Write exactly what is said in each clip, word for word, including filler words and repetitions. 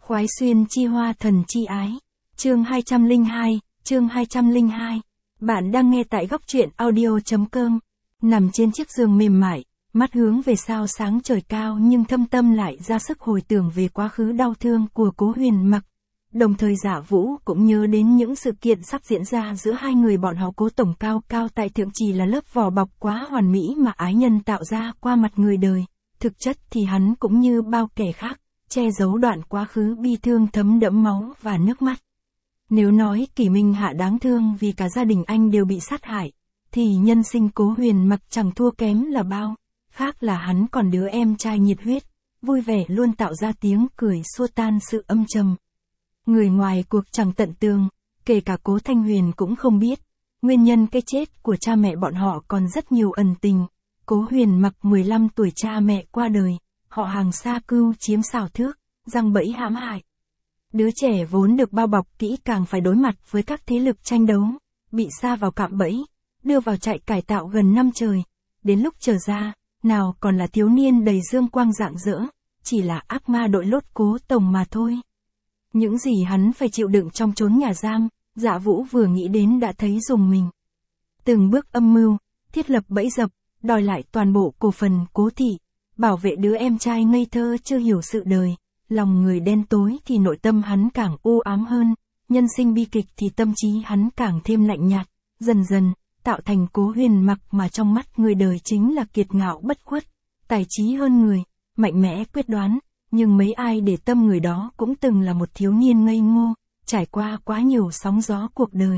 Khoái xuyên chi hoa thần chi ái. Chương hai trăm lẻ hai, chương hai trăm lẻ hai. Bạn đang nghe tại góc truyện audio.com. Nằm trên chiếc giường mềm mại, mắt hướng về sao sáng trời cao nhưng thâm tâm lại ra sức hồi tưởng về quá khứ đau thương của Cố Huyền Mặc. Đồng thời Dạ Vũ cũng nhớ đến những sự kiện sắp diễn ra giữa hai người bọn họ. Cố tổng cao cao tại thượng chỉ là lớp vỏ bọc quá hoàn mỹ mà ái nhân tạo ra qua mặt người đời. Thực chất thì hắn cũng như bao kẻ khác, che giấu đoạn quá khứ bi thương thấm đẫm máu và nước mắt. Nếu nói Kỷ Minh Hạ đáng thương vì cả gia đình anh đều bị sát hại, thì nhân sinh Cố Huyền Mặc chẳng thua kém là bao. Khác là hắn còn đứa em trai nhiệt huyết, vui vẻ luôn tạo ra tiếng cười xua tan sự âm trầm. Người ngoài cuộc chẳng tận tường, kể cả Cố Thanh Huyền cũng không biết. Nguyên nhân cái chết của cha mẹ bọn họ còn rất nhiều ẩn tình. Cố Huyền Mặc mười lăm tuổi cha mẹ qua đời, họ hàng xa cưu chiếm xào thước, giăng bẫy hãm hại. Đứa trẻ vốn được bao bọc kỹ càng phải đối mặt với các thế lực tranh đấu, bị sa vào cạm bẫy, đưa vào trại cải tạo gần năm trời. Đến lúc trở ra, nào còn là thiếu niên đầy dương quang rạng rỡ, chỉ là ác ma đội lốt Cố tổng mà thôi. Những gì hắn phải chịu đựng trong chốn nhà giam, Dạ Vũ vừa nghĩ đến đã thấy rùng mình. Từng bước âm mưu, thiết lập bẫy dập, đòi lại toàn bộ cổ phần Cố thị, bảo vệ đứa em trai ngây thơ chưa hiểu sự đời. Lòng người đen tối thì nội tâm hắn càng u ám hơn, nhân sinh bi kịch thì tâm trí hắn càng thêm lạnh nhạt, dần dần, tạo thành Cố Huyền Mặc mà trong mắt người đời chính là kiệt ngạo bất khuất, tài trí hơn người, mạnh mẽ quyết đoán, nhưng mấy ai để tâm người đó cũng từng là một thiếu niên ngây ngô, trải qua quá nhiều sóng gió cuộc đời.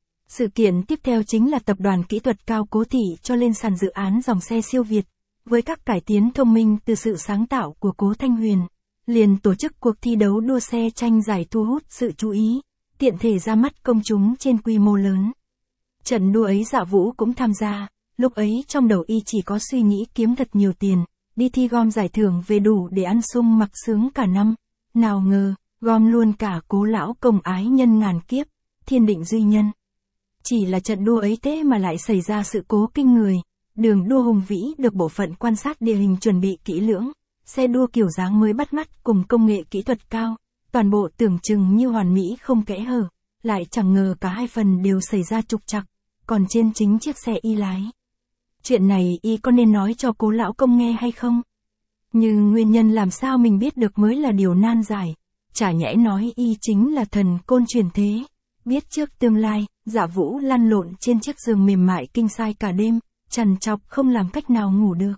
Sự kiện tiếp theo chính là tập đoàn kỹ thuật cao Cố thị cho lên sàn dự án dòng xe siêu Việt, với các cải tiến thông minh từ sự sáng tạo của Cố Thanh Huyền. Liền tổ chức cuộc thi đấu đua xe tranh giải thu hút sự chú ý, tiện thể ra mắt công chúng trên quy mô lớn. Trận đua ấy Dạ Vũ cũng tham gia, lúc ấy trong đầu y chỉ có suy nghĩ kiếm thật nhiều tiền, đi thi gom giải thưởng về đủ để ăn sung mặc sướng cả năm. Nào ngờ, gom luôn cả Cố lão công ái nhân ngàn kiếp, thiên định duy nhân. Chỉ là trận đua ấy thế mà lại xảy ra sự cố kinh người, đường đua hùng vĩ được bộ phận quan sát địa hình chuẩn bị kỹ lưỡng. Xe đua kiểu dáng mới bắt mắt cùng công nghệ kỹ thuật cao, toàn bộ tưởng chừng như hoàn mỹ không kẽ hở, lại chẳng ngờ cả hai phần đều xảy ra trục trặc, còn trên chính chiếc xe y lái. Chuyện này y có nên nói cho Cố lão công nghe hay không? Nhưng nguyên nhân làm sao mình biết được mới là điều nan giải, chả nhẽ nói y chính là thần côn truyền thế. Biết trước tương lai, Dạ Vũ lăn lộn trên chiếc giường mềm mại kinh sai cả đêm, trằn trọc không làm cách nào ngủ được.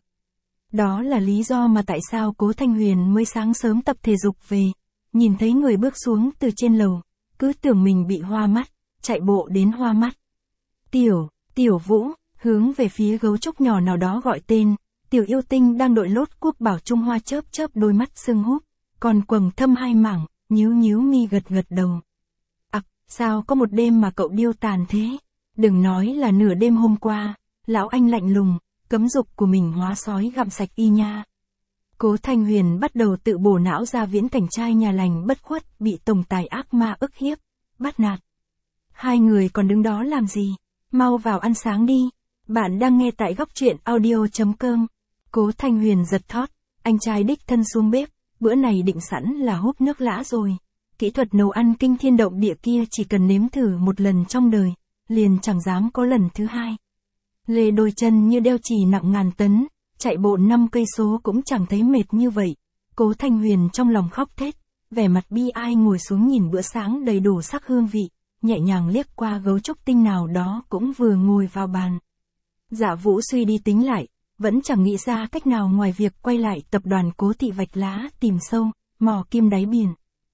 Đó là lý do mà tại sao Cố Thanh Huyền mới sáng sớm tập thể dục về, nhìn thấy người bước xuống từ trên lầu, cứ tưởng mình bị hoa mắt, chạy bộ đến hoa mắt. Tiểu, Tiểu Vũ, hướng về phía gấu trúc nhỏ nào đó gọi tên, Tiểu yêu tinh đang đội lốt Quốc Bảo Trung Hoa chớp chớp đôi mắt sưng húp, còn quầng thâm hai mảng, nhíu nhíu mi gật gật đầu. Ặc, sao có một đêm mà cậu điêu tàn thế? Đừng nói là nửa đêm hôm qua, lão anh lạnh lùng, cấm dục của mình hóa sói gặm sạch y nha. Cố Thanh Huyền bắt đầu tự bổ não ra viễn cảnh trai nhà lành bất khuất bị tổng tài ác ma ức hiếp, bắt nạt. Hai người còn đứng đó làm gì? Mau vào ăn sáng đi. Bạn đang nghe tại góc truyện audio.com. Cố Thanh Huyền giật thót, anh trai đích thân xuống bếp, bữa này định sẵn là húp nước lã rồi. Kỹ thuật nấu ăn kinh thiên động địa kia chỉ cần nếm thử một lần trong đời, liền chẳng dám có lần thứ hai. Lê đôi chân như đeo chì nặng ngàn tấn, chạy bộ năm cây số cũng chẳng thấy mệt như vậy. Cố Thanh Huyền trong lòng khóc thét, vẻ mặt bi ai ngồi xuống nhìn bữa sáng đầy đủ sắc hương vị, nhẹ nhàng liếc qua gấu trúc tinh nào đó cũng vừa ngồi vào bàn. Dạ Vũ suy đi tính lại, vẫn chẳng nghĩ ra cách nào ngoài việc quay lại tập đoàn Cố thị vạch lá tìm sâu, mò kim đáy biển.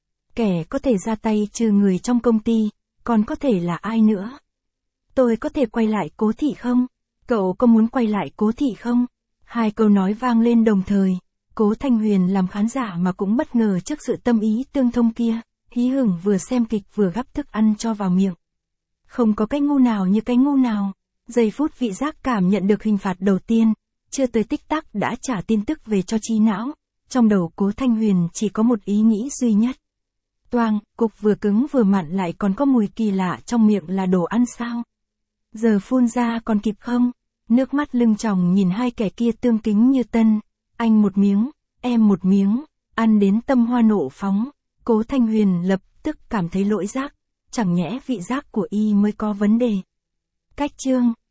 Kẻ có thể ra tay trừ người trong công ty, còn có thể là ai nữa? Tôi có thể quay lại Cố thị không? Cậu có muốn quay lại Cố thị không? Hai câu nói vang lên đồng thời, Cố Thanh Huyền làm khán giả mà cũng bất ngờ trước sự tâm ý tương thông kia, hí hửng vừa xem kịch vừa gắp thức ăn cho vào miệng. Không có cái ngu nào như cái ngu nào, giây phút vị giác cảm nhận được hình phạt đầu tiên, chưa tới tích tắc đã trả tin tức về cho trí não, trong đầu Cố Thanh Huyền chỉ có một ý nghĩ duy nhất. Toang, cục vừa cứng vừa mặn lại còn có mùi kỳ lạ trong miệng là đồ ăn sao? Giờ phun ra còn kịp không? Nước mắt lưng tròng nhìn hai kẻ kia tương kính như tân, anh một miếng, em một miếng, ăn đến tâm hoa nộ phóng, Cố Thanh Huyền lập tức cảm thấy lỗi giác, chẳng nhẽ vị giác của y mới có vấn đề. Cách chương